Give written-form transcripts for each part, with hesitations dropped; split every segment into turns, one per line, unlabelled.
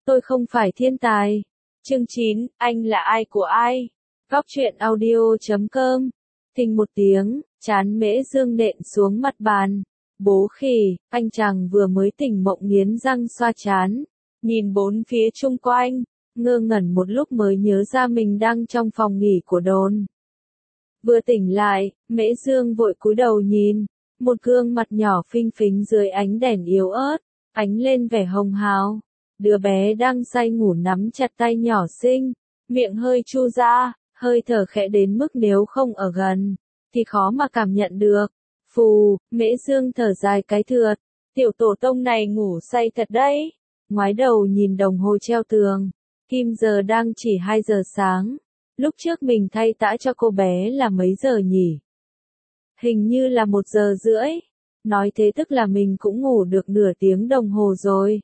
tôi không phải thiên tài. Chương 9, anh là ai của ai? Góc truyện audio.com. Thình một tiếng, trán Mễ Dương nện xuống mặt bàn. Bố khỉ, anh chàng vừa mới tỉnh mộng nghiến răng xoa trán, nhìn bốn phía chung quanh, ngơ ngẩn một lúc mới nhớ ra mình đang trong phòng nghỉ của đồn. Vừa tỉnh lại, Mễ Dương vội cúi đầu nhìn, một gương mặt nhỏ phinh phính dưới ánh đèn yếu ớt, ánh lên vẻ hồng hào. Đứa bé đang say ngủ nắm chặt tay nhỏ xinh, miệng hơi chu ra, hơi thở khẽ đến mức nếu không ở gần, thì khó mà cảm nhận được. Phù, Mễ Dương thở dài cái thượt, tiểu tổ tông này ngủ say thật đấy. Ngoái đầu nhìn đồng hồ treo tường, kim giờ đang chỉ 2 giờ sáng. Lúc trước mình thay tã cho cô bé là mấy giờ nhỉ? Hình như là 1 giờ rưỡi. Nói thế tức là mình cũng ngủ được nửa tiếng đồng hồ rồi.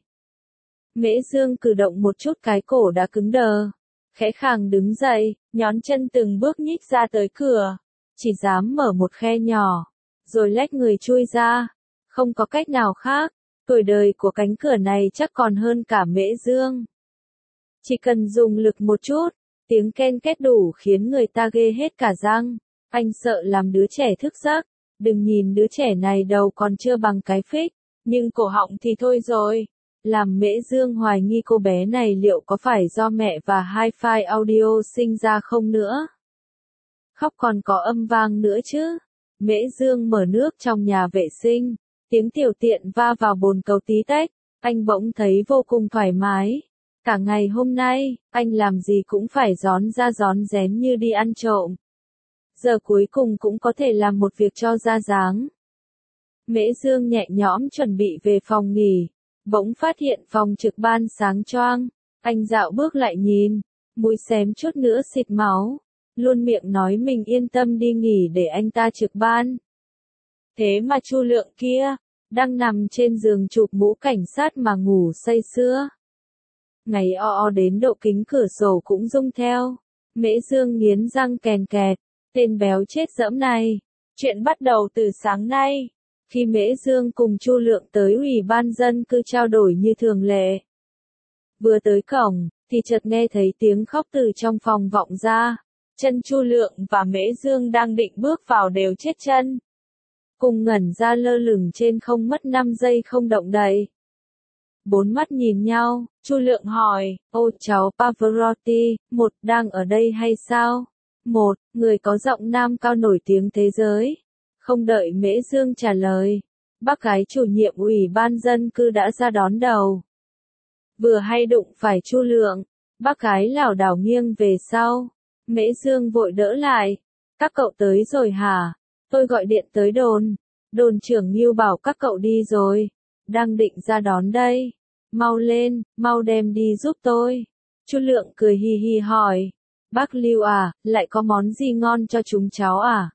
Mễ Dương cử động một chút cái cổ đã cứng đờ. Khẽ khàng đứng dậy, nhón chân từng bước nhích ra tới cửa. Chỉ dám mở một khe nhỏ, rồi lách người chui ra. Không có cách nào khác, tuổi đời của cánh cửa này chắc còn hơn cả Mễ Dương. Chỉ cần dùng lực một chút, tiếng ken két đủ khiến người ta ghê hết cả răng. Anh sợ làm đứa trẻ thức giấc. Đừng nhìn đứa trẻ này đầu còn chưa bằng cái phích, nhưng cổ họng thì thôi rồi. Làm Mễ Dương hoài nghi cô bé này liệu có phải do mẹ và hi-fi audio sinh ra không nữa. Khóc còn có âm vang nữa chứ. Mễ Dương mở nước trong nhà vệ sinh, tiếng tiểu tiện va vào bồn cầu tí tách, anh bỗng thấy vô cùng thoải mái. Cả ngày hôm nay, anh làm gì cũng phải rón ra rón rén như đi ăn trộm. Giờ cuối cùng cũng có thể làm một việc cho ra dáng. Mễ Dương nhẹ nhõm chuẩn bị về phòng nghỉ, bỗng phát hiện phòng trực ban sáng choang. Anh dạo bước lại nhìn, mũi xém chút nữa xịt máu, luôn miệng nói mình yên tâm đi nghỉ để anh ta trực ban. Thế mà Chu Lượng kia, đang nằm trên giường chụp mũ cảnh sát mà ngủ say sưa. Ngày o đến độ kính cửa sổ cũng rung theo. Mễ Dương nghiến răng kèn kẹt, tên béo chết dẫm này. Chuyện bắt đầu từ sáng nay, khi Mễ Dương cùng Chu Lượng tới Ủy ban dân cư trao đổi như thường lệ. Vừa tới cổng, thì chợt nghe thấy tiếng khóc từ trong phòng vọng ra. Chân Chu Lượng và Mễ Dương đang định bước vào đều chết chân. Cùng ngẩn ra lơ lửng trên không mất 5 giây không động đậy. Bốn mắt nhìn nhau, Chu Lượng hỏi, ô cháu Pavarotti, một đang ở đây hay sao? Một, người có giọng nam cao nổi tiếng thế giới. Không đợi Mễ Dương trả lời, bác gái chủ nhiệm Ủy ban dân cư đã ra đón đầu. Vừa hay đụng phải Chu Lượng, bác gái lảo đảo nghiêng về sau. Mễ Dương vội đỡ lại. Các cậu tới rồi hả? Tôi gọi điện tới đồn. Đồn trưởng Ngưu bảo các cậu đi rồi. Đang định ra đón đây. Mau lên, mau đem đi giúp tôi. Chu Lượng cười hi hi hỏi. Bác Lưu à, lại có món gì ngon cho chúng cháu à?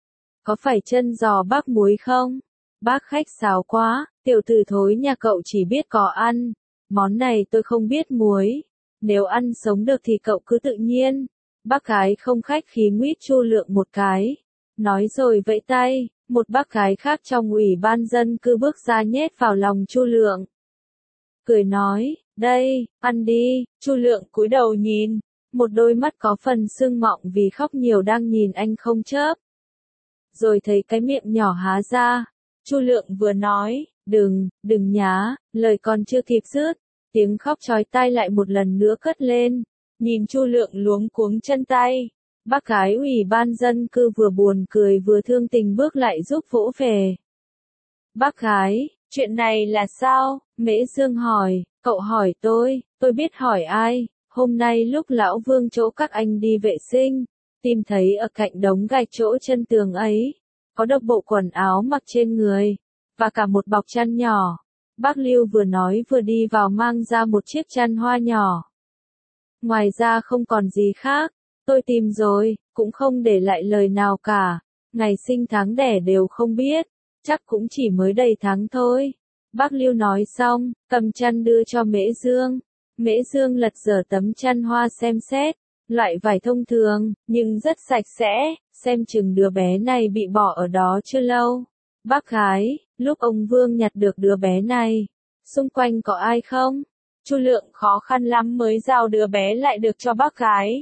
Có phải chân giò bác muối không? Bác khách sáo quá, tiểu tử thối nhà cậu chỉ biết có ăn. Món này tôi không biết muối. Nếu ăn sống được thì cậu cứ tự nhiên. Bác gái không khách khí nguýt Chu Lượng một cái. Nói rồi vẫy tay, một bác gái khác trong Ủy ban dân cư bước ra nhét vào lòng Chu Lượng. Cười nói, đây, ăn đi. Chu Lượng cúi đầu nhìn, một đôi mắt có phần sưng mọng vì khóc nhiều đang nhìn anh không chớp. Rồi thấy cái miệng nhỏ há ra. Chu Lượng vừa nói, đừng nhá, lời còn chưa kịp dứt, tiếng khóc chói tai lại một lần nữa cất lên. Nhìn Chu Lượng luống cuống chân tay, bác gái Ủy ban dân cư vừa buồn cười vừa thương tình bước lại giúp vỗ về. Bác gái, chuyện này là sao? Mễ Dương hỏi, cậu hỏi tôi biết hỏi ai? Hôm nay lúc lão Vương chỗ các anh đi vệ sinh, tìm thấy ở cạnh đống gạch chỗ chân tường ấy, có độc bộ quần áo mặc trên người, và cả một bọc chăn nhỏ. Bác Lưu vừa nói vừa đi vào mang ra một chiếc chăn hoa nhỏ. Ngoài ra không còn gì khác, tôi tìm rồi, cũng không để lại lời nào cả, ngày sinh tháng đẻ đều không biết, chắc cũng chỉ mới đầy tháng thôi. Bác Lưu nói xong, cầm chăn đưa cho Mễ Dương. Mễ Dương lật dở tấm chăn hoa xem xét, loại vải thông thường, nhưng rất sạch sẽ, xem chừng đứa bé này bị bỏ ở đó chưa lâu. Bác gái, lúc ông Vương nhặt được đứa bé này, xung quanh có ai không? Chu Lượng khó khăn lắm mới giao đứa bé lại được cho bác gái.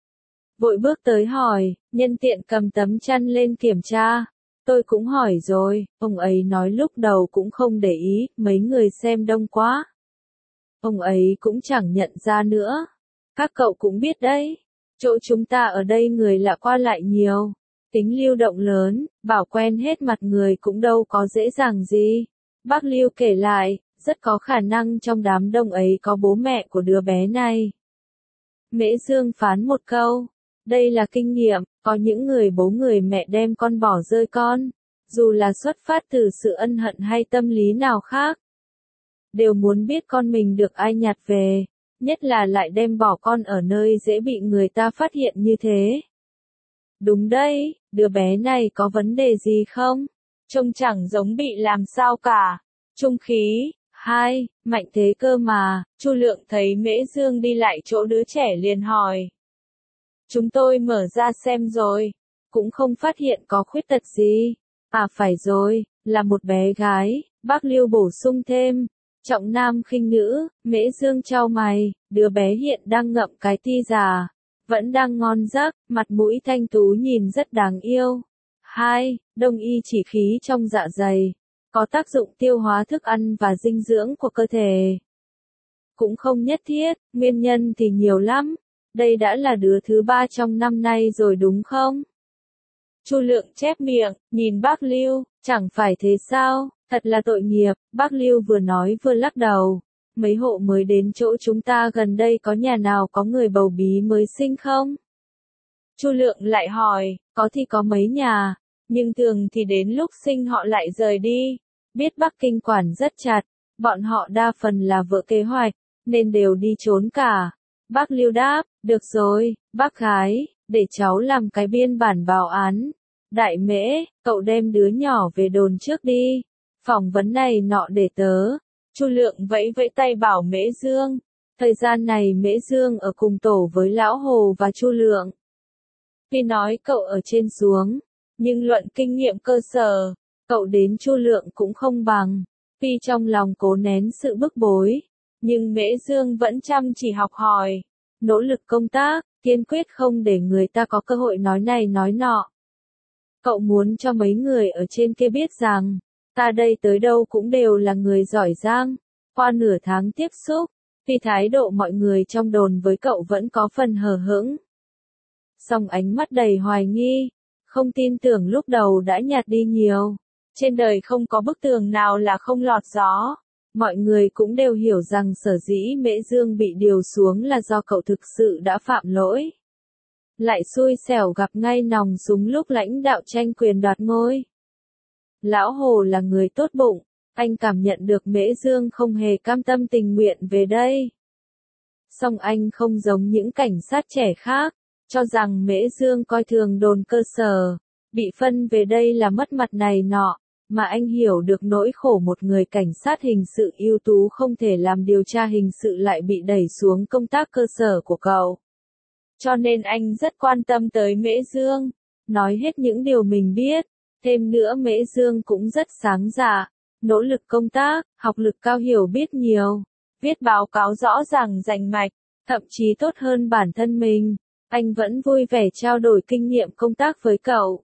Vội bước tới hỏi, nhân tiện cầm tấm chăn lên kiểm tra. Tôi cũng hỏi rồi, ông ấy nói lúc đầu cũng không để ý, mấy người xem đông quá. Ông ấy cũng chẳng nhận ra nữa. Các cậu cũng biết đấy, chỗ chúng ta ở đây người lạ qua lại nhiều, tính lưu động lớn, bảo quen hết mặt người cũng đâu có dễ dàng gì. Bác Lưu kể lại, rất có khả năng trong đám đông ấy có bố mẹ của đứa bé này. Mễ Dương phán một câu, đây là kinh nghiệm, có những người bố người mẹ đem con bỏ rơi con, dù là xuất phát từ sự ân hận hay tâm lý nào khác, đều muốn biết con mình được ai nhặt về, nhất là lại đem bỏ con ở nơi dễ bị người ta phát hiện như thế. Đúng đấy, đứa bé này có vấn đề gì không? Trông chẳng giống bị làm sao cả. Trung khí, 2, mạnh thế cơ mà. Chu Lượng thấy Mễ Dương đi lại chỗ đứa trẻ liền hỏi. Chúng tôi mở ra xem rồi, cũng không phát hiện có khuyết tật gì. À phải rồi, là một bé gái, bác Lưu bổ sung thêm. Trọng nam khinh nữ, Mễ Dương chau mày, đứa bé hiện đang ngậm cái ti già, vẫn đang ngon giấc, mặt mũi thanh tú nhìn rất đáng yêu. 2. Đông y chỉ khí trong dạ dày, có tác dụng tiêu hóa thức ăn và dinh dưỡng của cơ thể. Cũng không nhất thiết, nguyên nhân thì nhiều lắm. Đây đã là đứa thứ 3 trong năm nay rồi đúng không? Chu Lượng chép miệng, nhìn bác Lưu, chẳng phải thế sao, thật là tội nghiệp, bác Lưu vừa nói vừa lắc đầu. Mấy hộ mới đến chỗ chúng ta gần đây có nhà nào có người bầu bí mới sinh không? Chu Lượng lại hỏi, có thì có mấy nhà, nhưng thường thì đến lúc sinh họ lại rời đi. Biết Bắc Kinh quản rất chặt, bọn họ đa phần là vợ kế hoạch, nên đều đi trốn cả. Bác Lưu đáp, được rồi, bác gái, để cháu làm cái biên bản báo án. Đại Mễ, cậu đem đứa nhỏ về đồn trước đi. Phỏng vấn này nọ để tớ. Chu Lượng vẫy vẫy tay bảo Mễ Dương. Thời gian này Mễ Dương ở cùng tổ với Lão Hồ và Chu Lượng. Tuy nói cậu ở trên xuống, nhưng luận kinh nghiệm cơ sở, cậu đến Chu Lượng cũng không bằng. Tuy trong lòng cố nén sự bức bối, nhưng Mễ Dương vẫn chăm chỉ học hỏi, nỗ lực công tác, kiên quyết không để người ta có cơ hội nói này nói nọ. Cậu muốn cho mấy người ở trên kia biết rằng, ta đây tới đâu cũng đều là người giỏi giang. Qua nửa tháng tiếp xúc, vì thái độ mọi người trong đồn với cậu vẫn có phần hờ hững. Song ánh mắt đầy hoài nghi, không tin tưởng lúc đầu đã nhạt đi nhiều. Trên đời không có bức tường nào là không lọt gió. Mọi người cũng đều hiểu rằng sở dĩ Mễ Dương bị điều xuống là do cậu thực sự đã phạm lỗi. Lại xui xẻo gặp ngay nòng súng lúc lãnh đạo tranh quyền đoạt ngôi. Lão Hồ là người tốt bụng, anh cảm nhận được Mễ Dương không hề cam tâm tình nguyện về đây. Song anh không giống những cảnh sát trẻ khác, cho rằng Mễ Dương coi thường đồn cơ sở, bị phân về đây là mất mặt này nọ, mà anh hiểu được nỗi khổ một người cảnh sát hình sự ưu tú không thể làm điều tra hình sự lại bị đẩy xuống công tác cơ sở của cậu. Cho nên anh rất quan tâm tới Mễ Dương, nói hết những điều mình biết, thêm nữa Mễ Dương cũng rất sáng dạ, nỗ lực công tác, học lực cao hiểu biết nhiều, viết báo cáo rõ ràng rành mạch, thậm chí tốt hơn bản thân mình. Anh vẫn vui vẻ trao đổi kinh nghiệm công tác với cậu.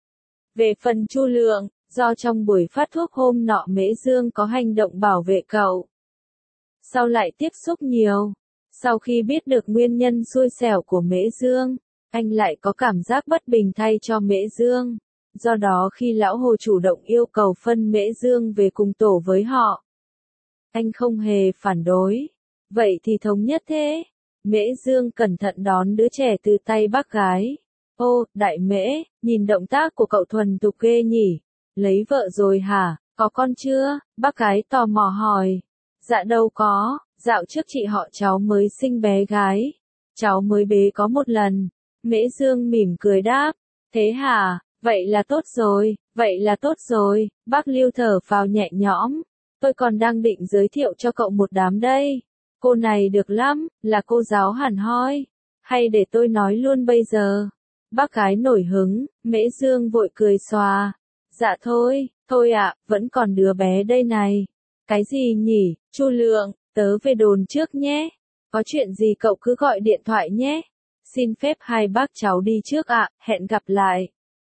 Về phần Chu Lượng, do trong buổi phát thuốc hôm nọ Mễ Dương có hành động bảo vệ cậu. Sau lại tiếp xúc nhiều, sau khi biết được nguyên nhân xui xẻo của Mễ Dương, anh lại có cảm giác bất bình thay cho Mễ Dương. Do đó khi Lão Hồ chủ động yêu cầu phân Mễ Dương về cùng tổ với họ, anh không hề phản đối. Vậy thì thống nhất thế. Mễ Dương cẩn thận đón đứa trẻ từ tay bác gái. Ô, Đại Mễ, nhìn động tác của cậu thuần thục ghê nhỉ. Lấy vợ rồi hả, có con chưa? Bác gái tò mò hỏi. Dạ đâu có, dạo trước chị họ cháu mới sinh bé gái. Cháu mới bế có một lần. Mễ Dương mỉm cười đáp. Thế hả, vậy là tốt rồi, vậy là tốt rồi. Bác Lưu thở phào nhẹ nhõm. Tôi còn đang định giới thiệu cho cậu một đám đây. Cô này được lắm, là cô giáo hẳn hoi. Hay để tôi nói luôn bây giờ. Bác gái nổi hứng, Mễ Dương vội cười xòa. Dạ thôi, thôi ạ, vẫn còn đứa bé đây này. Cái gì nhỉ, Chu Lượng, Tớ về đồn trước nhé. Có chuyện gì cậu cứ gọi điện thoại nhé. Xin phép hai bác cháu đi trước ạ, hẹn gặp lại.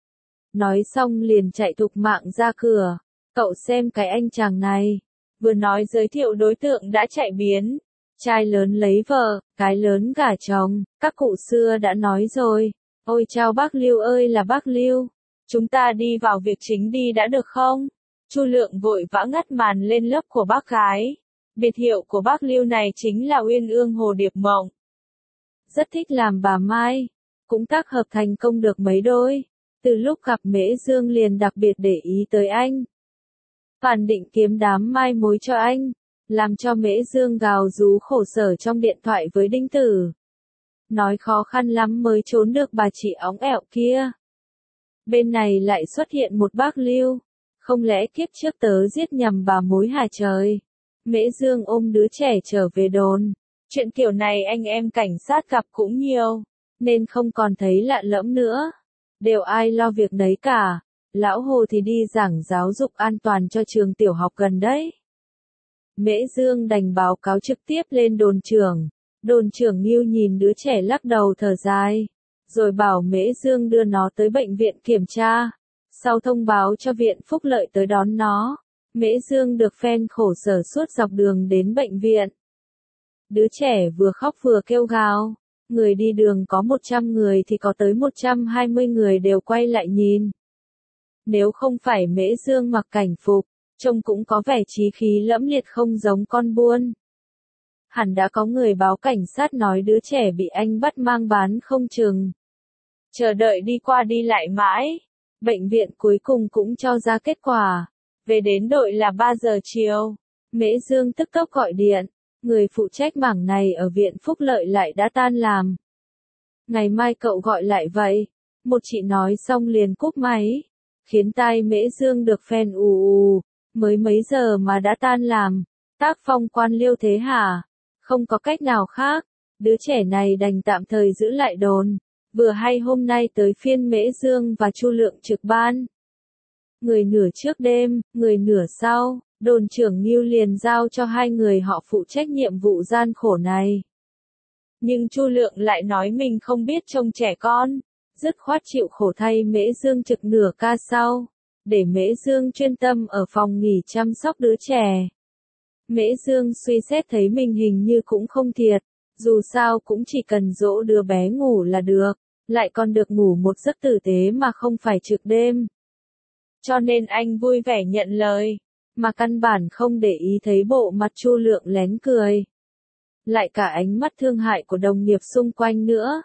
Nói xong liền chạy thục mạng ra cửa. Cậu xem cái anh chàng này. Vừa nói giới thiệu đối tượng đã chạy biến. Trai lớn lấy vợ, cái lớn gả chồng, các cụ xưa đã nói rồi. Ôi chao bác Lưu ơi là bác Lưu. Chúng ta đi vào việc chính đi đã được không? Chu Lượng vội vã ngắt màn lên lớp của bác gái. Biệt hiệu của bác Lưu này chính là Uyên Ương Hồ Điệp Mộng. Rất thích làm bà Mai. Cũng tác hợp thành công được mấy đôi. Từ lúc gặp Mễ Dương liền đặc biệt để ý tới anh. Phản định kiếm đám mai mối cho anh. Làm cho Mễ Dương gào rú khổ sở trong điện thoại với Đinh Tử. Nói khó khăn lắm mới trốn được bà chị óng ẹo kia. Bên này lại xuất hiện một bác Lưu. Không lẽ kiếp trước tớ giết nhầm bà mối hả trời? Mễ Dương ôm đứa trẻ trở về đồn. Chuyện kiểu này anh em cảnh sát gặp cũng nhiều. Nên không còn thấy lạ lẫm nữa. Đều ai lo việc nấy cả. Lão Hồ thì đi giảng giáo dục an toàn cho trường tiểu học gần đấy. Mễ Dương đành báo cáo trực tiếp lên đồn trưởng. Đồn trưởng Ngưu nhìn đứa trẻ lắc đầu thở dài. Rồi bảo Mễ Dương đưa nó tới bệnh viện kiểm tra. Sau thông báo cho viện phúc lợi tới đón nó. Mễ Dương được phen khổ sở suốt dọc đường đến bệnh viện. Đứa trẻ vừa khóc vừa kêu gào. Người đi đường có 100 người thì có tới 120 người đều quay lại nhìn. Nếu không phải Mễ Dương mặc cảnh phục, trông cũng có vẻ chí khí lẫm liệt không giống con buôn. Hẳn đã có người báo cảnh sát nói đứa trẻ bị anh bắt mang bán không chừng. Chờ đợi đi qua đi lại mãi. Bệnh viện cuối cùng cũng cho ra kết quả. Về đến đội là 3 giờ chiều. Mễ Dương tức tốc gọi điện. Người phụ trách mảng này ở viện phúc lợi lại đã tan làm. Ngày mai cậu gọi lại vậy. Một chị nói xong liền cúp máy. Khiến tai Mễ Dương được phen ù. Mới mấy giờ mà đã tan làm. Tác phong quan liêu thế hả? Không có cách nào khác. Đứa trẻ này đành tạm thời giữ lại đồn. Vừa hay hôm nay tới phiên Mễ Dương và Chu Lượng trực ban. Người nửa trước đêm, người nửa sau, đồn trưởng Ngưu liền giao cho hai người họ phụ trách nhiệm vụ gian khổ này. Nhưng Chu Lượng lại nói mình không biết trông trẻ con, dứt khoát chịu khổ thay Mễ Dương trực nửa ca sau, để Mễ Dương chuyên tâm ở phòng nghỉ chăm sóc đứa trẻ. Mễ Dương suy xét thấy mình hình như cũng không thiệt, dù sao cũng chỉ cần dỗ đứa bé ngủ là được, lại còn được ngủ một giấc tử tế mà không phải trực đêm. Cho nên anh vui vẻ nhận lời, mà căn bản không để ý thấy bộ mặt Chu Lượng lén cười. Lại cả ánh mắt thương hại của đồng nghiệp xung quanh nữa.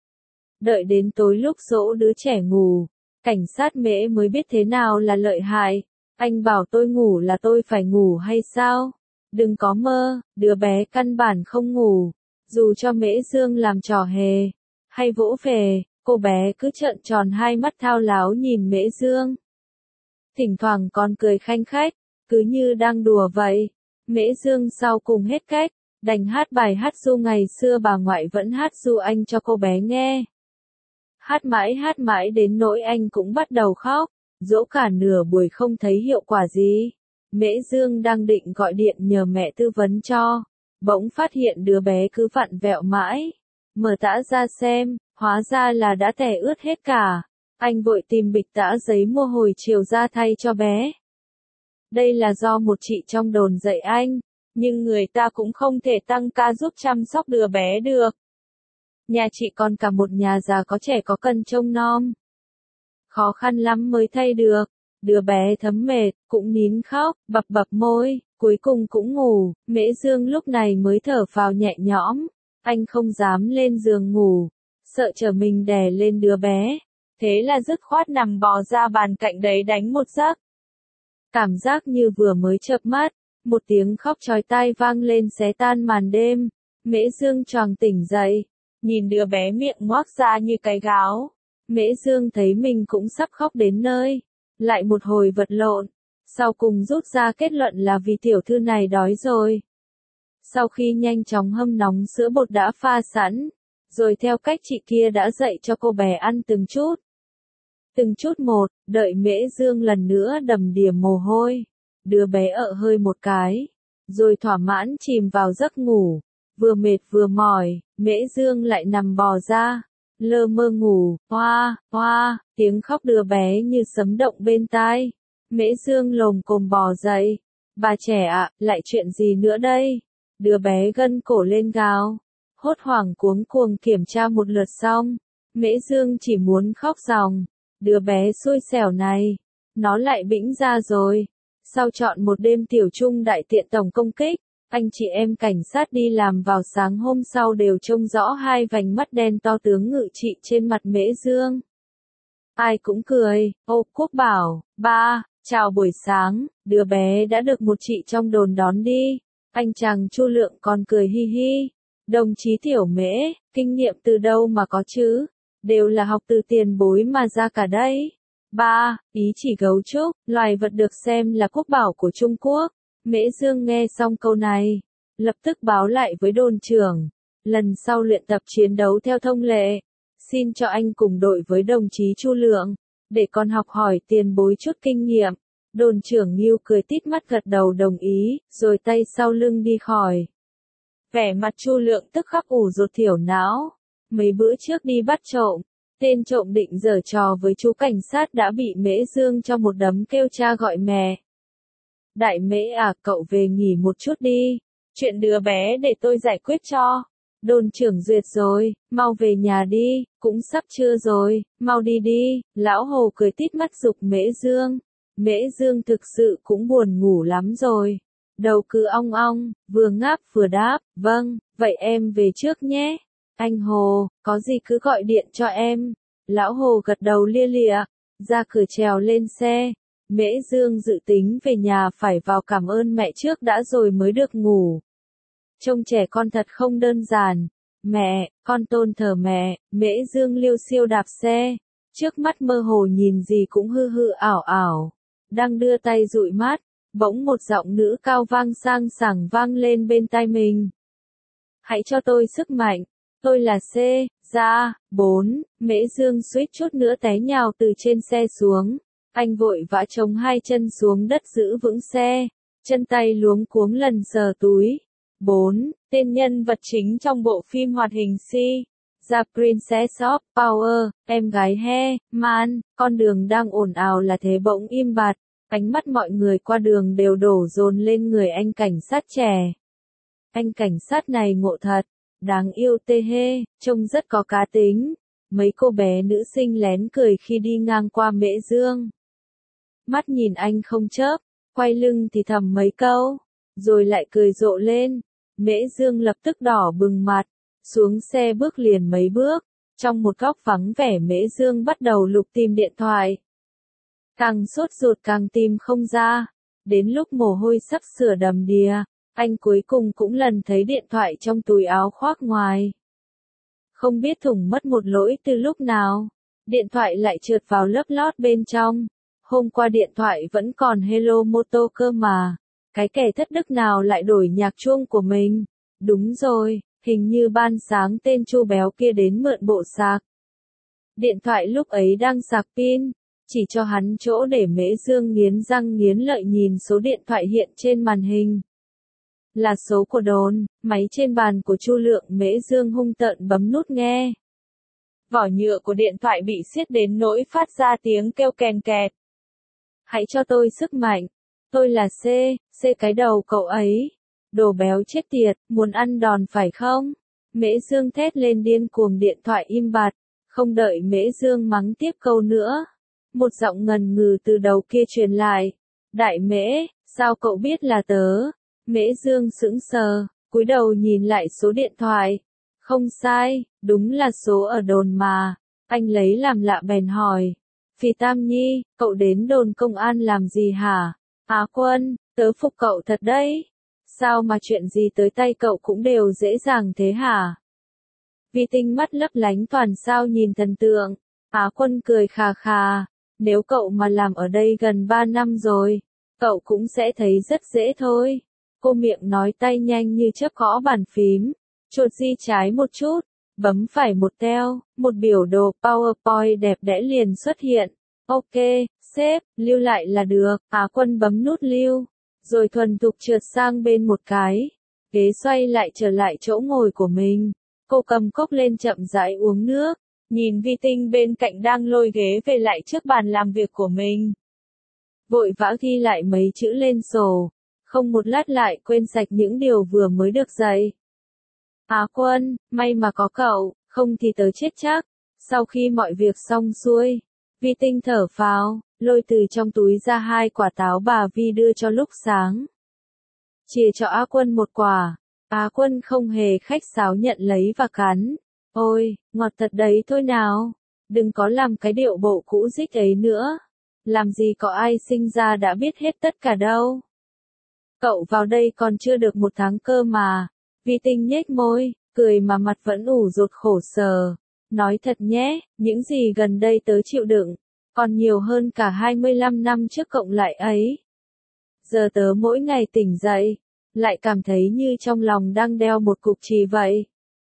Đợi đến tối lúc dỗ đứa trẻ ngủ, cảnh sát Mễ mới biết thế nào là lợi hại. Anh bảo tôi ngủ là tôi phải ngủ hay sao? Đừng có mơ, đứa bé căn bản không ngủ. Dù cho Mễ Dương làm trò hề, hay vỗ về, cô bé cứ trợn tròn hai mắt thao láo nhìn Mễ Dương. Thỉnh thoảng còn cười khanh khách, cứ như đang đùa vậy. Mễ Dương sau cùng hết cách, đành hát bài hát ru ngày xưa bà ngoại vẫn hát ru anh cho cô bé nghe. Hát mãi đến nỗi anh cũng bắt đầu khóc, dỗ cả nửa buổi không thấy hiệu quả gì. Mễ Dương đang định gọi điện nhờ mẹ tư vấn cho, bỗng phát hiện đứa bé cứ vặn vẹo mãi. Mở tã ra xem, hóa ra là đã tè ướt hết cả. Anh vội tìm bịch tã giấy mua hồi chiều ra thay cho bé. Đây là do một chị trong đồn dạy anh, nhưng người ta cũng không thể tăng ca giúp chăm sóc đứa bé được. Nhà chị còn cả một nhà già có trẻ có cần trông nom. Khó khăn lắm mới thay được. Đứa bé thấm mệt, cũng nín khóc, bập môi, cuối cùng cũng ngủ. Mễ Dương lúc này mới thở phào nhẹ nhõm. Anh không dám lên giường ngủ, sợ trở mình đè lên đứa bé. Thế là dứt khoát nằm bò ra bàn cạnh đấy đánh một giấc. Cảm giác như vừa mới chợp mắt, một tiếng khóc chói tai vang lên xé tan màn đêm. Mễ Dương choàng tỉnh dậy, nhìn đứa bé miệng ngoác ra như cái gáo. Mễ Dương thấy mình cũng sắp khóc đến nơi. Lại một hồi vật lộn, sau cùng rút ra kết luận là vì tiểu thư này đói rồi. Sau khi nhanh chóng hâm nóng sữa bột đã pha sẵn, rồi theo cách chị kia đã dạy cho cô bé ăn từng chút. Từng chút một, đợi Mễ Dương lần nữa đầm đìa mồ hôi. Đứa bé ợ hơi một cái, rồi thỏa mãn chìm vào giấc ngủ. Vừa mệt vừa mỏi, Mễ Dương lại nằm bò ra, lơ mơ ngủ, hoa, hoa, tiếng khóc đứa bé như sấm động bên tai. Mễ Dương lồm cồm bò dậy. Bà trẻ ạ, lại chuyện gì nữa đây? Đứa bé gân cổ lên gào. Hốt hoảng cuống cuồng kiểm tra một lượt xong. Mễ Dương chỉ muốn khóc ròng. Đứa bé xui xẻo này. Nó lại bĩnh ra rồi. Sau trọn một đêm tiểu trung đại tiện tổng công kích, anh chị em cảnh sát đi làm vào sáng hôm sau đều trông rõ hai vành mắt đen to tướng ngự trị trên mặt Mễ Dương. Ai cũng cười, ô Quốc bảo, ba, chào buổi sáng, đứa bé đã được một chị trong đồn đón đi. Anh chàng Chu Lượng còn cười hi hi. Đồng chí Tiểu Mễ, kinh nghiệm từ đâu mà có chứ? Đều là học từ tiền bối mà ra cả đấy. Ba, ý chỉ gấu trúc, loài vật được xem là quốc bảo của Trung Quốc. Mễ Dương nghe xong câu này, lập tức báo lại với đồn trưởng. Lần sau luyện tập chiến đấu theo thông lệ, xin cho anh cùng đội với đồng chí Chu Lượng, để con học hỏi tiền bối chút kinh nghiệm. Đồn trưởng Ngưu cười tít mắt gật đầu đồng ý, rồi tay sau lưng đi khỏi. Vẻ mặt Chu Lượng tức khắc ủ rột thiểu não. Mấy bữa trước đi bắt trộm, tên trộm định giở trò với chú cảnh sát đã bị Mễ Dương cho một đấm kêu cha gọi mẹ. Đại Mễ à, cậu về nghỉ một chút đi, chuyện đứa bé để tôi giải quyết cho. Đồn trưởng duyệt rồi, mau về nhà đi, cũng sắp trưa rồi, mau đi đi. Lão Hồ cười tít mắt giục Mễ Dương. Mễ Dương thực sự cũng buồn ngủ lắm rồi. Đầu cứ ong ong, vừa ngáp vừa đáp, vâng, vậy em về trước nhé. Anh Hồ, có gì cứ gọi điện cho em. Lão Hồ gật đầu lia lịa, ra cửa trèo lên xe. Mễ Dương dự tính về nhà phải vào cảm ơn mẹ trước đã rồi mới được ngủ. Trông trẻ con thật không đơn giản. Mẹ, con tôn thờ mẹ. Mễ Dương liêu xiêu đạp xe. Trước mắt mơ hồ nhìn gì cũng hư hư ảo ảo. Đang đưa tay dụi mắt, bỗng một giọng nữ cao vang sang sảng vang lên bên tai mình. Hãy cho tôi sức mạnh. Tôi là C, ra, 4. Mễ Dương suýt chút nữa té nhào từ trên xe xuống. Anh vội vã chống hai chân xuống đất giữ vững xe. Chân tay luống cuống lần sờ túi. 4. Tên nhân vật chính trong bộ phim hoạt hình Si, The Princess of Power, em gái He, Man, con đường đang ồn ào là thế bỗng im bặt. Ánh mắt mọi người qua đường đều đổ dồn lên người anh cảnh sát trẻ. Anh cảnh sát này ngộ thật, đáng yêu tê hê, trông rất có cá tính. Mấy cô bé nữ sinh lén cười khi đi ngang qua Mễ Dương. Mắt nhìn anh không chớp, quay lưng thì thầm mấy câu, rồi lại cười rộ lên. Mễ Dương lập tức đỏ bừng mặt, xuống xe bước liền mấy bước. Trong một góc vắng vẻ Mễ Dương bắt đầu lục tìm điện thoại. Càng sốt ruột càng tìm không ra. Đến lúc mồ hôi sắp sửa đầm đìa, anh cuối cùng cũng lần thấy điện thoại trong túi áo khoác ngoài. Không biết thủng mất một lỗi từ lúc nào, điện thoại lại trượt vào lớp lót bên trong. Hôm qua điện thoại vẫn còn Hello Moto cơ mà. Cái kẻ thất đức nào lại đổi nhạc chuông của mình? Đúng rồi, hình như ban sáng tên Chu béo kia đến mượn bộ sạc. Điện thoại lúc ấy đang sạc pin, chỉ cho hắn chỗ để Mễ Dương nghiến răng nghiến lợi nhìn số điện thoại hiện trên màn hình. Là số của đồn, máy trên bàn của Chu Lượng. Mễ Dương hung tợn bấm nút nghe. Vỏ nhựa của điện thoại bị siết đến nỗi phát ra tiếng kêu kèn kẹt. Hãy cho tôi sức mạnh. Tôi là C cái đầu cậu ấy. Đồ béo chết tiệt, muốn ăn đòn phải không? Mễ Dương thét lên điên cuồng, điện thoại im bặt. Không đợi Mễ Dương mắng tiếp câu nữa, một giọng ngần ngừ từ đầu kia truyền lại. Đại Mễ, sao cậu biết là tớ? Mễ Dương sững sờ, cúi đầu nhìn lại số điện thoại. Không sai, đúng là số ở đồn mà. Anh lấy làm lạ bèn hỏi. Phi Tam Nhi, cậu đến đồn công an làm gì hả? Á Quân, tớ phục cậu thật đấy. Sao mà chuyện gì tới tay cậu cũng đều dễ dàng thế hả? Vi Tinh mắt lấp lánh toàn sao nhìn thần tượng. Á Quân cười khà khà. Nếu cậu mà làm ở đây gần 3 năm rồi, cậu cũng sẽ thấy rất dễ thôi. Cô miệng nói, tay nhanh như chớp gõ bàn phím. Chuột di trái một chút, bấm phải một teo, một biểu đồ PowerPoint đẹp đẽ liền xuất hiện. Ok, sếp, lưu lại là được. Á Quân bấm nút lưu. rồi thuần thục trượt sang bên một cái. Ghế xoay lại trở lại chỗ ngồi của mình. Cô cầm cốc lên chậm rãi uống nước, nhìn Vi Tinh bên cạnh đang lôi ghế về lại trước bàn làm việc của mình. Vội vã ghi lại mấy chữ lên sổ, không một lát lại quên sạch những điều vừa mới được dạy. Á Quân, may mà có cậu, không thì tớ chết chắc. Sau khi mọi việc xong xuôi, Vi Tinh thở phào, lôi từ trong túi ra 2 quả táo bà Vi đưa cho lúc sáng. Chìa cho Á Quân một quả, Á Quân không hề khách sáo nhận lấy và cắn. Ôi, ngọt thật đấy thôi nào, đừng có làm cái điệu bộ cũ dích ấy nữa. Làm gì có ai sinh ra đã biết hết tất cả đâu. Cậu vào đây còn chưa được 1 tháng cơ mà. Vi Tinh nhếch môi, cười mà mặt vẫn ủ rột khổ sở. Nói thật nhé, những gì gần đây tớ chịu đựng, còn nhiều hơn cả 25 năm trước cộng lại ấy. Giờ tớ mỗi ngày tỉnh dậy, lại cảm thấy như trong lòng đang đeo một cục chì vậy.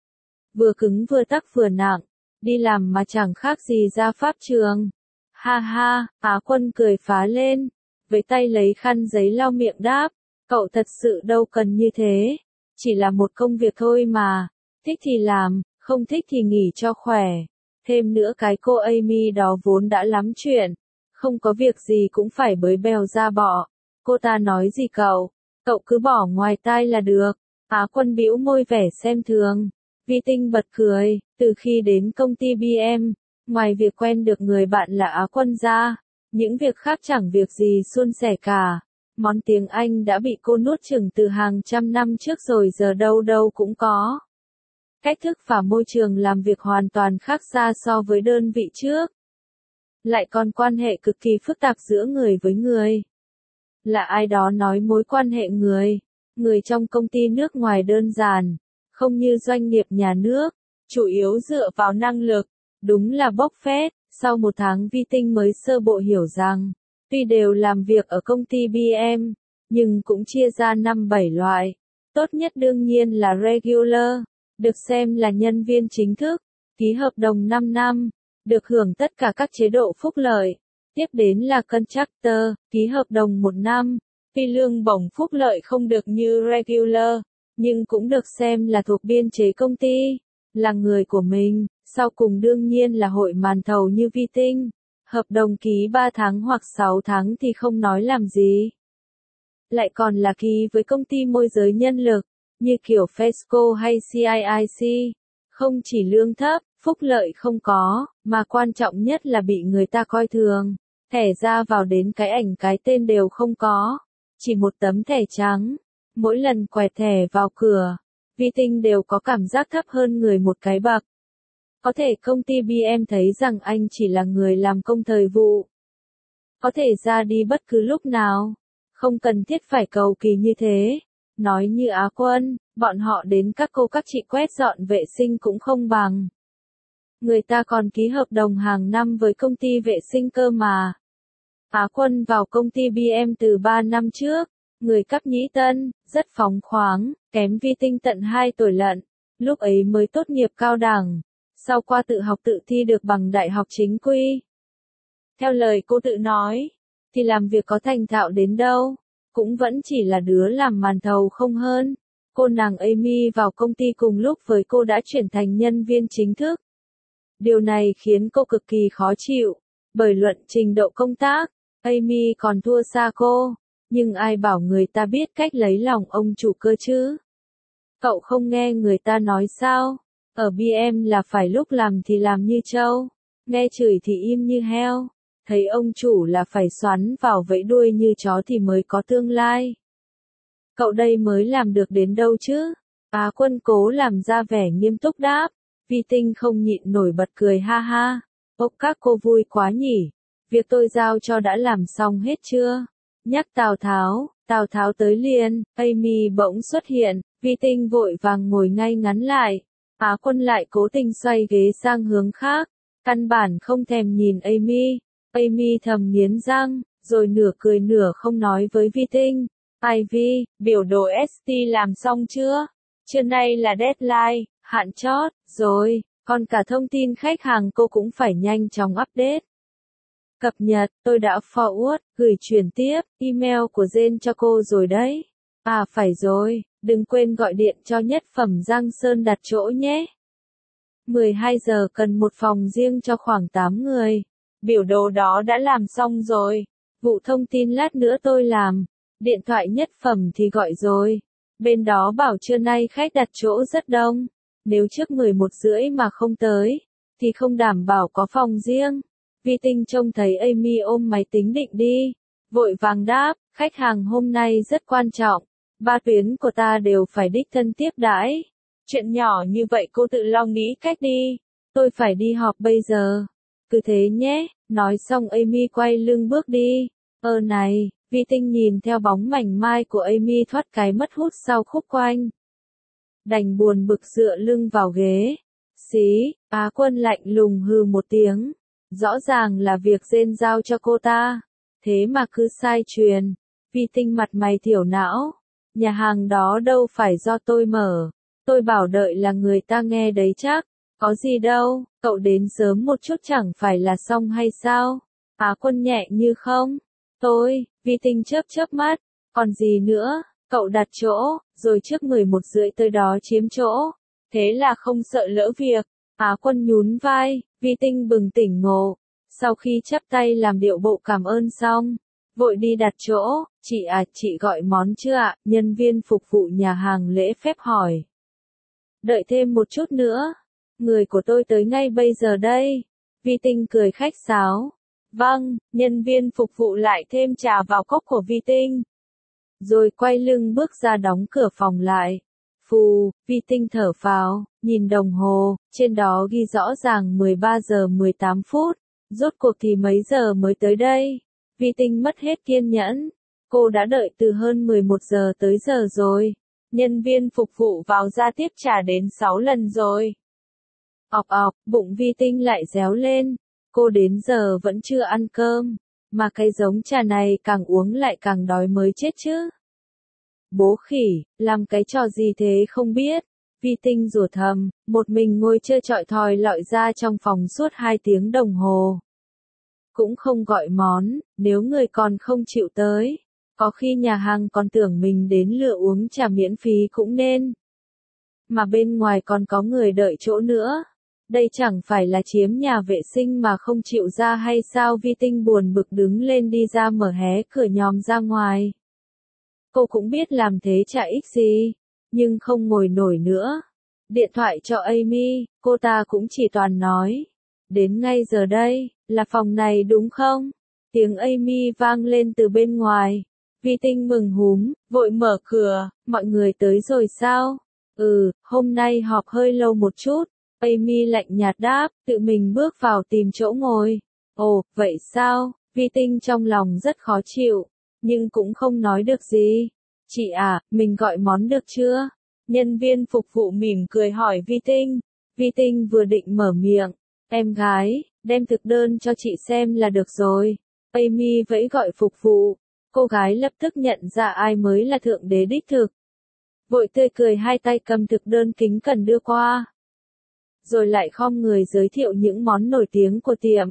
Vừa cứng vừa tắc vừa nặng, đi làm mà chẳng khác gì ra pháp trường. Ha ha, Á Quân cười phá lên, với tay lấy khăn giấy lau miệng đáp, cậu thật sự đâu cần như thế, chỉ là một công việc thôi mà, thích thì làm, không thích thì nghỉ cho khỏe. Thêm nữa cái cô Amy đó vốn đã lắm chuyện, không có việc gì cũng phải bới bèo ra bọ. Cô ta nói gì cậu cứ bỏ ngoài tai là được. Á Quân bĩu môi vẻ xem thường. Vi Tinh bật cười, từ khi đến công ty BM, ngoài việc quen được người bạn là Á Quân ra, những việc khác chẳng việc gì suôn sẻ cả. Món tiếng Anh đã bị cô nuốt chửng từ hàng trăm năm trước rồi giờ đâu đâu cũng có. Cách thức và môi trường làm việc hoàn toàn khác xa so với đơn vị trước. Lại còn quan hệ cực kỳ phức tạp giữa người với người. Là ai đó nói mối quan hệ người trong công ty nước ngoài đơn giản, không như doanh nghiệp nhà nước, chủ yếu dựa vào năng lực, đúng là bốc phét. Sau 1 tháng Vi Tinh mới sơ bộ hiểu rằng, tuy đều làm việc ở công ty BM, nhưng cũng chia ra 5-7 loại. Tốt nhất đương nhiên là regular, được xem là nhân viên chính thức, ký hợp đồng 5 năm, được hưởng tất cả các chế độ phúc lợi. Tiếp đến là contractor, ký hợp đồng 1 năm, tuy lương bổng phúc lợi không được như regular, nhưng cũng được xem là thuộc biên chế công ty, là người của mình. Sau cùng đương nhiên là hội màn thầu như Vi Tinh, hợp đồng ký 3 tháng hoặc 6 tháng thì không nói làm gì. Lại còn là ký với công ty môi giới nhân lực, như kiểu Fesco hay CIIC, không chỉ lương thấp, phúc lợi không có, mà quan trọng nhất là bị người ta coi thường. Thẻ ra vào đến cái ảnh cái tên đều không có, chỉ một tấm thẻ trắng. Mỗi lần quẹt thẻ vào cửa, Vi Tinh đều có cảm giác thấp hơn người một cái bậc. Có thể công ty BM thấy rằng anh chỉ là người làm công thời vụ, có thể ra đi bất cứ lúc nào, không cần thiết phải cầu kỳ như thế. Nói như Á Quân, bọn họ đến các cô các chị quét dọn vệ sinh cũng không bằng. Người ta còn ký hợp đồng hàng năm với công ty vệ sinh cơ mà. Á Quân vào công ty BM từ 3 năm trước, người cấp nhĩ tân, rất phóng khoáng, kém Vi Tinh tận 2 tuổi lận, lúc ấy mới tốt nghiệp cao đẳng, sau qua tự học tự thi được bằng đại học chính quy. Theo lời cô tự nói, thì làm việc có thành thạo đến đâu, cũng vẫn chỉ là đứa làm màn thầu không hơn. Cô nàng Amy vào công ty cùng lúc với cô đã chuyển thành nhân viên chính thức. Điều này khiến cô cực kỳ khó chịu, bởi luận trình độ công tác, Amy còn thua xa cô, nhưng ai bảo người ta biết cách lấy lòng ông chủ cơ chứ. Cậu không nghe người ta nói sao, ở BM là phải lúc làm thì làm như trâu, nghe chửi thì im như heo, thấy ông chủ là phải xoắn vào vẫy đuôi như chó thì mới có tương lai. Cậu đây mới làm được đến đâu chứ? Á Quân cố làm ra vẻ nghiêm túc đáp. Vi Tinh không nhịn nổi bật cười ha ha. Ốc các cô vui quá nhỉ. Việc tôi giao cho đã làm xong hết chưa? Nhắc Tào Tháo tới liền. Amy bỗng xuất hiện. Vi Tinh vội vàng ngồi ngay ngắn lại. Á Quân lại cố tình xoay ghế sang hướng khác. Căn bản không thèm nhìn Amy. Amy thầm nghiến răng, rồi nửa cười nửa không nói với Vi Tinh. Ivy, biểu đồ ST làm xong chưa? Trưa nay là deadline, hạn chót, rồi, còn cả thông tin khách hàng cô cũng phải nhanh chóng update. Cập nhật, tôi đã forward, gửi chuyển tiếp, email của Jane cho cô rồi đấy. À phải rồi, đừng quên gọi điện cho Nhất Phẩm Giang Sơn đặt chỗ nhé. 12 giờ cần một phòng riêng cho khoảng 8 người. Biểu đồ đó đã làm xong rồi. Vụ thông tin lát nữa tôi làm. Điện thoại Nhất Phẩm thì gọi rồi. Bên đó bảo trưa nay khách đặt chỗ rất đông. Nếu trước 11 rưỡi mà không tới, thì không đảm bảo có phòng riêng. Vi Tinh trông thấy Amy ôm máy tính định đi. Vội vàng đáp, khách hàng hôm nay rất quan trọng. 3 tuyến của ta đều phải đích thân tiếp đãi. Chuyện nhỏ như vậy cô tự lo nghĩ cách đi. Tôi phải đi họp bây giờ. Cứ thế nhé. Nói xong Amy quay lưng bước đi. Này, Vi Tinh nhìn theo bóng mảnh mai của Amy thoát cái mất hút sau khúc quanh. Đành buồn bực dựa lưng vào ghế. Xí, Á Quân lạnh lùng hừ một tiếng. Rõ ràng là việc Jane giao cho cô ta. Thế mà cứ sai truyền. Vi Tinh mặt mày thiểu não. Nhà hàng đó đâu phải do tôi mở. Tôi bảo đợi là người ta nghe đấy chắc. Có gì đâu, cậu đến sớm một chút chẳng phải là xong hay sao? Á Quân nhẹ như không. Vi Tinh chớp mắt. Còn gì nữa, cậu đặt chỗ, rồi trước 11 rưỡi tới đó chiếm chỗ. Thế là không sợ lỡ việc. Á Quân nhún vai, Vi Tinh bừng tỉnh ngộ. Sau khi chắp tay làm điệu bộ cảm ơn xong, vội đi đặt chỗ. Chị gọi món chưa ạ? Nhân viên phục vụ nhà hàng lễ phép hỏi. Đợi thêm một chút nữa. Người của tôi tới ngay bây giờ đây. Vi Tinh cười khách sáo. Vâng, nhân viên phục vụ lại thêm trà vào cốc của Vi Tinh. Rồi quay lưng bước ra đóng cửa phòng lại. Phù, Vi Tinh thở phào, nhìn đồng hồ, trên đó ghi rõ ràng 13 giờ 18 phút. Rốt cuộc thì mấy giờ mới tới đây? Vi Tinh mất hết kiên nhẫn. Cô đã đợi từ hơn 11 giờ tới giờ rồi. Nhân viên phục vụ vào ra tiếp trà đến 6 lần rồi. Bụng Vi Tinh lại réo lên. Cô đến giờ vẫn chưa ăn cơm. Mà cái giống trà này càng uống lại càng đói mới chết chứ. Bố khỉ, làm cái trò gì thế không biết. Vi Tinh rủa thầm, một mình ngồi chơi chọi thòi lọi ra trong phòng suốt 2 tiếng đồng hồ. Cũng không gọi món, nếu người còn không chịu tới. Có khi nhà hàng còn tưởng mình đến lựa uống trà miễn phí cũng nên. Mà bên ngoài còn có người đợi chỗ nữa. Đây chẳng phải là chiếm nhà vệ sinh mà không chịu ra hay sao? Vi Tinh buồn bực đứng lên đi ra mở hé cửa nhòm ra ngoài. Cô cũng biết làm thế chả ích gì, nhưng không ngồi nổi nữa. Điện thoại cho Amy, cô ta cũng chỉ toàn nói. Đến ngay giờ đây, là phòng này đúng không? Tiếng Amy vang lên từ bên ngoài. Vi Tinh mừng húm, vội mở cửa, mọi người tới rồi sao? Hôm nay họp hơi lâu một chút. Amy lạnh nhạt đáp, tự mình bước vào tìm chỗ ngồi. Ồ, vậy sao? Vi Tinh trong lòng rất khó chịu, nhưng cũng không nói được gì. Chị à, mình gọi món được chưa? Nhân viên phục vụ mỉm cười hỏi Vi Tinh. Vi Tinh vừa định mở miệng. Em gái, đem thực đơn cho chị xem là được rồi. Amy vẫy gọi phục vụ. Cô gái lập tức nhận ra ai mới là thượng đế đích thực. Vội tươi cười hai tay cầm thực đơn kính cẩn đưa qua. Rồi lại khom người giới thiệu những món nổi tiếng của tiệm.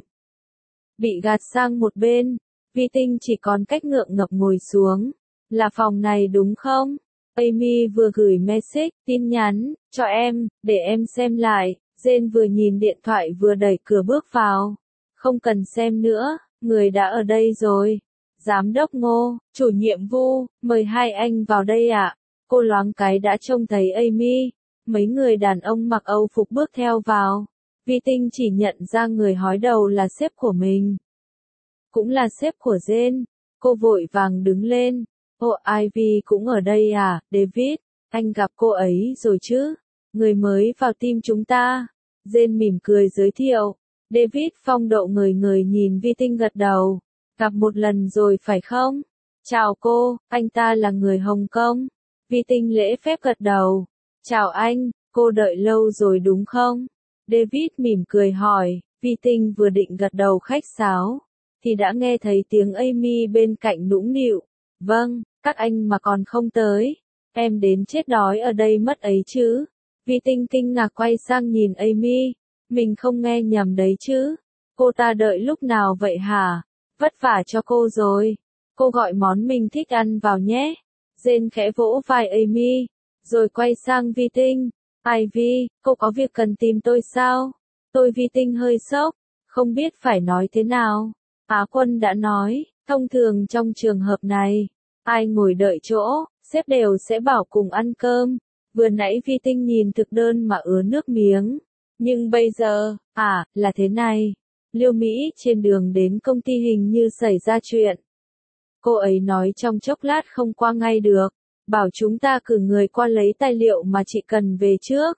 Bị gạt sang một bên, Vi Tinh chỉ còn cách ngượng ngập ngồi xuống. Là phòng này đúng không? Amy vừa gửi message, tin nhắn, cho em, để em xem lại. Jane vừa nhìn điện thoại vừa đẩy cửa bước vào. Không cần xem nữa, người đã ở đây rồi. Giám đốc Ngô, chủ nhiệm Vu, mời hai anh vào đây ạ. Cô loáng cái đã trông thấy Amy. Mấy người đàn ông mặc Âu phục bước theo vào. Vi Tinh chỉ nhận ra người hói đầu là sếp của mình. Cũng là sếp của Jane. Cô vội vàng đứng lên. Ivy cũng ở đây à, David, anh gặp cô ấy rồi chứ? Người mới vào team chúng ta. Jane mỉm cười giới thiệu. David phong độ ngời ngời nhìn Vi Tinh gật đầu. Gặp một lần rồi phải không? Chào cô, anh ta là người Hồng Kông. Vi Tinh lễ phép gật đầu. Chào anh, cô đợi lâu rồi đúng không? David mỉm cười hỏi. Vi Tinh vừa định gật đầu khách sáo, thì đã nghe thấy tiếng Amy bên cạnh nũng nịu. Vâng, các anh mà còn không tới. Em đến chết đói ở đây mất ấy chứ. Vi Tinh kinh ngạc quay sang nhìn Amy. Mình không nghe nhầm đấy chứ. Cô ta đợi lúc nào vậy hả? Vất vả cho cô rồi. Cô gọi món mình thích ăn vào nhé. Jane khẽ vỗ vai Amy, rồi quay sang Vi Tinh. Ivy, cô có việc cần tìm tôi sao? Vi Tinh hơi sốc, không biết phải nói thế nào. Á Quân đã nói, thông thường trong trường hợp này, ai ngồi đợi chỗ, sếp đều sẽ bảo cùng ăn cơm. Vừa nãy Vi Tinh nhìn thực đơn mà ứa nước miếng. Nhưng bây giờ, là thế này. Liêu Mỹ trên đường đến công ty hình như xảy ra chuyện. Cô ấy nói trong chốc lát không qua ngay được. Bảo chúng ta cử người qua lấy tài liệu mà chị cần về trước.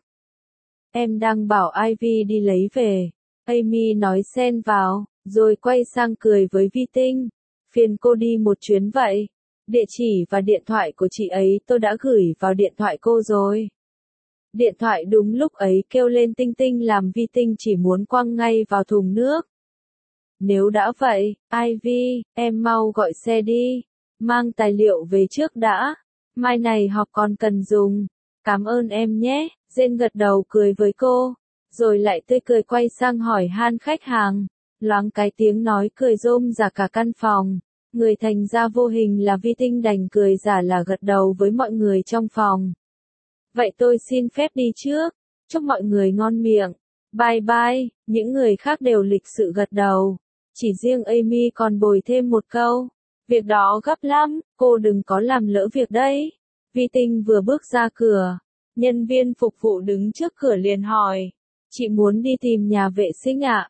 Em đang bảo Ivy đi lấy về. Amy nói xen vào, rồi quay sang cười với Vi Tinh. Phiền cô đi một chuyến vậy. Địa chỉ và điện thoại của chị ấy tôi đã gửi vào điện thoại cô rồi. Điện thoại đúng lúc ấy kêu lên tinh tinh làm Vi Tinh chỉ muốn quăng ngay vào thùng nước. Nếu đã vậy, Ivy, em mau gọi xe đi. Mang tài liệu về trước đã. Mai này họp còn cần dùng. Cảm ơn em nhé. Jane gật đầu cười với cô. Rồi lại tươi cười quay sang hỏi han khách hàng. Loáng cái tiếng nói cười rôm rả cả căn phòng. Người thành ra vô hình là Vi Tinh đành cười giả là gật đầu với mọi người trong phòng. Vậy tôi xin phép đi trước. Chúc mọi người ngon miệng. Bye bye. Những người khác đều lịch sự gật đầu. Chỉ riêng Amy còn bồi thêm một câu. Việc đó gấp lắm, cô đừng có làm lỡ việc đấy. Vi Tinh vừa bước ra cửa. Nhân viên phục vụ đứng trước cửa liền hỏi. Chị muốn đi tìm nhà vệ sinh ạ?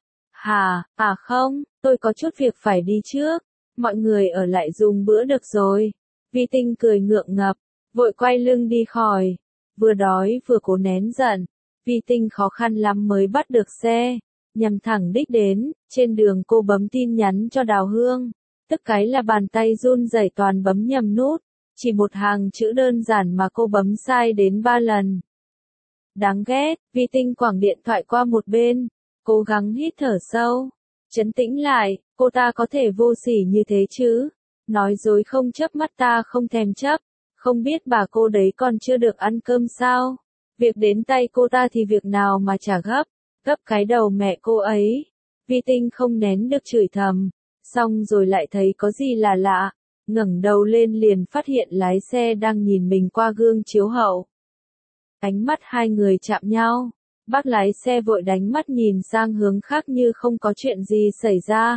Không, tôi có chút việc phải đi trước. Mọi người ở lại dùng bữa được rồi. Vi Tinh cười ngượng ngập, vội quay lưng đi khỏi. Vừa đói vừa cố nén giận. Vi Tinh khó khăn lắm mới bắt được xe. Nhằm thẳng đích đến, trên đường cô bấm tin nhắn cho Đào Hương. Tức cái là bàn tay run rẩy toàn bấm nhầm nút. Chỉ một hàng chữ đơn giản mà cô bấm sai đến 3 lần. Đáng ghét, Vi Tinh quẳng điện thoại qua một bên. Cố gắng hít thở sâu. Trấn tĩnh lại, cô ta có thể vô sỉ như thế chứ. Nói dối không chớp mắt ta không thèm chấp. Không biết bà cô đấy còn chưa được ăn cơm sao. Việc đến tay cô ta thì việc nào mà chả gấp. Gấp cái đầu mẹ cô ấy. Vi Tinh không nén được chửi thầm. Xong rồi lại thấy có gì là lạ. Ngẩng đầu lên liền phát hiện lái xe đang nhìn mình qua gương chiếu hậu. Ánh mắt hai người chạm nhau. Bác lái xe vội đánh mắt nhìn sang hướng khác như không có chuyện gì xảy ra.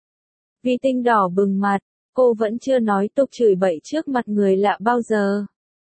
Vi Tinh đỏ bừng mặt. Cô vẫn chưa nói tục chửi bậy trước mặt người lạ bao giờ.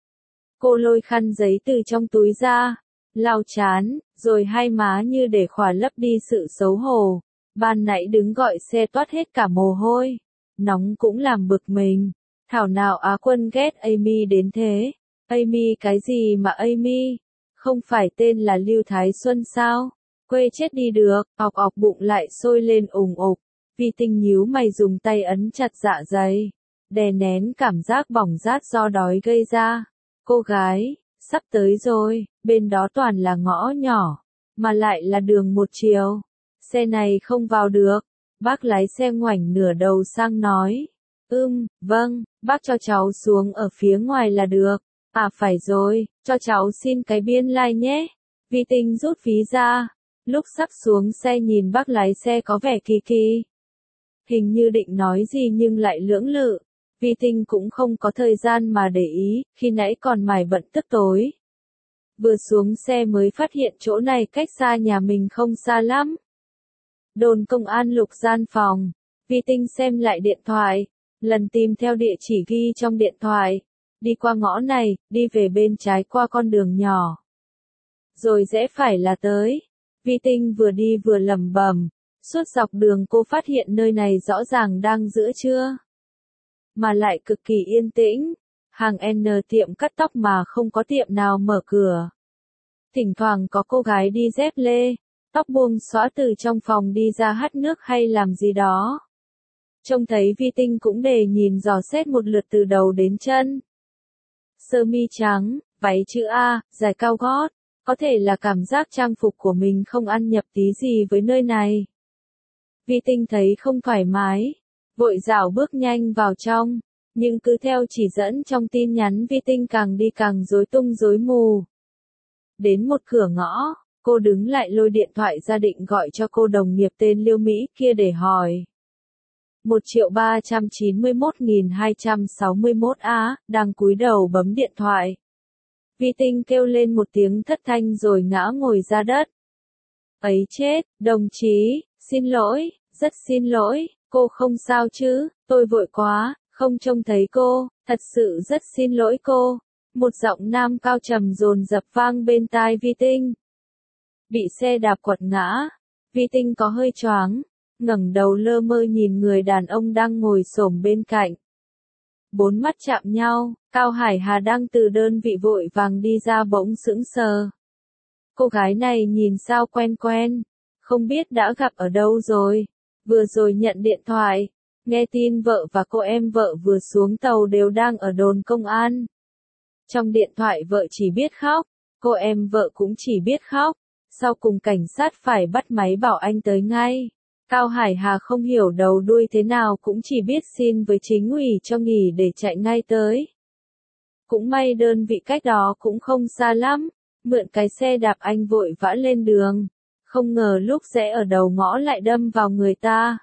Cô lôi khăn giấy từ trong túi ra. Lau chán, rồi hai má như để khỏa lấp đi sự xấu hổ. Ban nãy đứng gọi xe toát hết cả mồ hôi. Nóng cũng làm bực mình. Thảo nào Á Quân ghét Amy đến thế. Amy cái gì mà Amy? Không phải tên là Lưu Thái Xuân sao? Quê chết đi được, ọc ọc bụng lại sôi lên ủng ục. Vi Tinh nhíu mày dùng tay ấn chặt dạ dày. Đè nén cảm giác bỏng rát do đói gây ra. Cô gái, sắp tới rồi, bên đó toàn là ngõ nhỏ. Mà lại là đường một chiều. Xe này không vào được. Bác lái xe ngoảnh nửa đầu sang nói. Vâng, bác cho cháu xuống ở phía ngoài là được. Phải rồi, cho cháu xin cái biên lai like nhé. Vi Tinh rút ví ra. Lúc sắp xuống xe nhìn bác lái xe có vẻ kỳ kỳ. Hình như định nói gì nhưng lại lưỡng lự. Vi Tinh cũng không có thời gian mà để ý, khi nãy còn mải bận tức tối. Vừa xuống xe mới phát hiện chỗ này cách xa nhà mình không xa lắm. Đồn công an lục gian phòng. Vi Tinh xem lại điện thoại. Lần tìm theo địa chỉ ghi trong điện thoại. Đi qua ngõ này, đi về bên trái qua con đường nhỏ. Rồi rẽ phải là tới. Vi Tinh vừa đi vừa lẩm bẩm. Suốt dọc đường cô phát hiện nơi này rõ ràng đang giữa trưa. Mà lại cực kỳ yên tĩnh. Hàng N tiệm cắt tóc mà không có tiệm nào mở cửa. Thỉnh thoảng có cô gái đi dép lê. Tóc buông xõa từ trong phòng đi ra hắt nước hay làm gì đó. Trông thấy Vi Tinh cũng để nhìn dò xét một lượt từ đầu đến chân. Sơ mi trắng, váy chữ A, dài cao gót. Có thể là cảm giác trang phục của mình không ăn nhập tí gì với nơi này. Vi Tinh thấy không thoải mái. Vội dạo bước nhanh vào trong. Nhưng cứ theo chỉ dẫn trong tin nhắn Vi Tinh càng đi càng rối tung rối mù. Đến một cửa ngõ, Cô đứng lại lôi điện thoại ra định gọi cho cô đồng nghiệp tên Liêu Mỹ kia để hỏi. 1.391.261 á, đang cúi đầu bấm điện thoại. Vi Tinh kêu lên một tiếng thất thanh rồi ngã ngồi ra đất. Ấy chết, đồng chí, xin lỗi, rất xin lỗi, cô không sao chứ, tôi vội quá, không trông thấy cô, thật sự rất xin lỗi cô. Một giọng nam cao trầm dồn dập vang bên tai Vi Tinh. Bị xe đạp quật ngã, Vi Tinh có hơi choáng, ngẩng đầu lơ mơ nhìn người đàn ông đang ngồi xổm bên cạnh. Bốn mắt chạm nhau, Cao Hải Hà đang từ đơn vị vội vàng đi ra bỗng sững sờ. Cô gái này nhìn sao quen quen, không biết đã gặp ở đâu rồi. Vừa rồi nhận điện thoại, nghe tin vợ và cô em vợ vừa xuống tàu đều đang ở đồn công an. Trong điện thoại vợ chỉ biết khóc, cô em vợ cũng chỉ biết khóc. Sau cùng cảnh sát phải bắt máy bảo anh tới ngay. Cao Hải Hà không hiểu đầu đuôi thế nào cũng chỉ biết xin với chính ủy cho nghỉ để chạy ngay tới. Cũng may đơn vị cách đó cũng không xa lắm, mượn cái xe đạp anh vội vã lên đường. Không ngờ lúc rẽ ở đầu ngõ lại đâm vào người ta.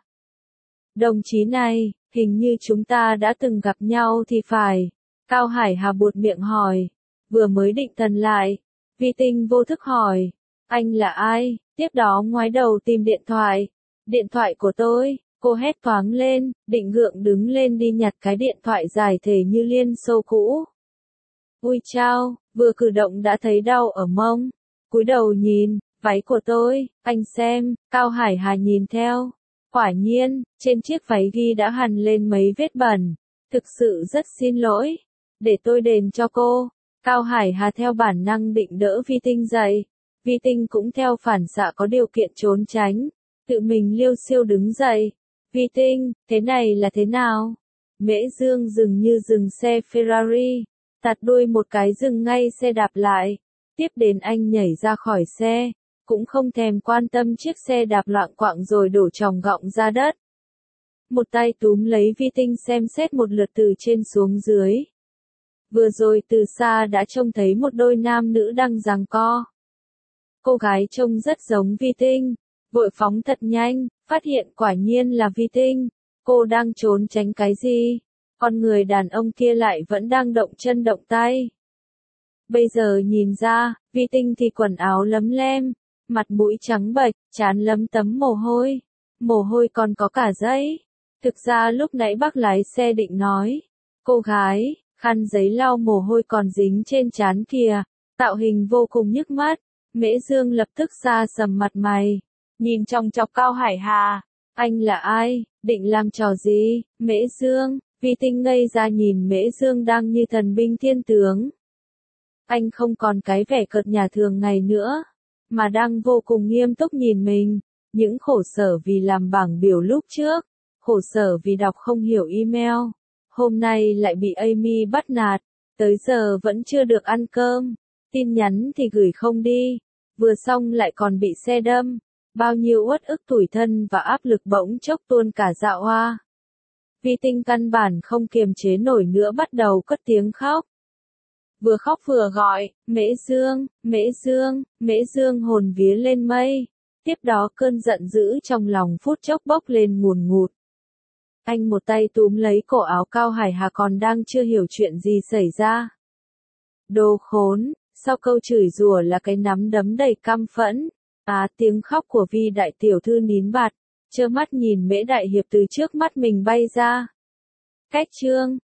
Đồng chí này, hình như chúng ta đã từng gặp nhau thì phải. Cao Hải Hà buột miệng hỏi. Vừa mới định thần lại, Vi Tinh vô thức hỏi. Anh là ai? Tiếp đó ngoái đầu tìm điện thoại. Điện thoại của tôi, cô hét toáng lên, định gượng đứng lên đi nhặt cái điện thoại dài thể như Liên Xô cũ. Ui chao, vừa cử động đã thấy đau ở mông. Cúi đầu nhìn, váy của tôi, anh xem, Cao Hải Hà nhìn theo. Quả nhiên, trên chiếc váy ghi đã hằn lên mấy vết bẩn. Thực sự rất xin lỗi. Để tôi đền cho cô. Cao Hải Hà theo bản năng định đỡ Vi Tinh dậy. Vi Tinh cũng theo phản xạ có điều kiện trốn tránh. Tự mình liêu xiêu đứng dậy. Vi Tinh, thế này là thế nào? Mễ Dương dừng như dừng xe Ferrari. Tạt đuôi một cái dừng ngay xe đạp lại. Tiếp đến anh nhảy ra khỏi xe. Cũng không thèm quan tâm chiếc xe đạp loạng quạng rồi đổ tròng gọng ra đất. Một tay túm lấy Vi Tinh xem xét một lượt từ trên xuống dưới. Vừa rồi từ xa đã trông thấy một đôi nam nữ đang giằng co. Cô gái trông rất giống Vi Tinh, vội phóng thật nhanh, phát hiện quả nhiên là Vi Tinh. Cô đang trốn tránh cái gì? Còn người đàn ông kia lại vẫn đang động chân động tay. Bây giờ nhìn ra, Vi Tinh thì quần áo lấm lem, mặt mũi trắng bệch, trán lấm tấm mồ hôi. Mồ hôi còn có cả giấy. Thực ra lúc nãy bác lái xe định nói, cô gái, khăn giấy lau mồ hôi còn dính trên trán kìa, tạo hình vô cùng nhức mắt. Mễ Dương lập tức xa sầm mặt mày, nhìn chòng chọc Cao Hải Hà. Anh là ai, định làm trò gì? Mễ Dương, Vi Tinh ngây ra nhìn Mễ Dương đang như thần binh thiên tướng. Anh không còn cái vẻ cợt nhả thường ngày nữa, mà đang vô cùng nghiêm túc nhìn mình. Những khổ sở vì làm bảng biểu lúc trước, khổ sở vì đọc không hiểu email, hôm nay lại bị Amy bắt nạt, tới giờ vẫn chưa được ăn cơm, tin nhắn thì gửi không đi, vừa xong lại còn bị xe đâm, bao nhiêu uất ức tủi thân và áp lực bỗng chốc tuôn cả dạ hoa. Vi Tinh căn bản không kiềm chế nổi nữa bắt đầu cất tiếng khóc. Vừa khóc vừa gọi, Mễ Dương, Mễ Dương, Mễ Dương hồn vía lên mây. Tiếp đó cơn giận dữ trong lòng phút chốc bốc lên ngùn ngụt. Anh một tay túm lấy cổ áo Cao Hải Hà còn đang chưa hiểu chuyện gì xảy ra. Đồ khốn, sau câu chửi rủa là cái nắm đấm đầy căm phẫn. Tiếng khóc của Vi đại tiểu thư nín bặt, trơ mắt nhìn Mễ đại hiệp từ trước mắt mình bay ra. Cách chương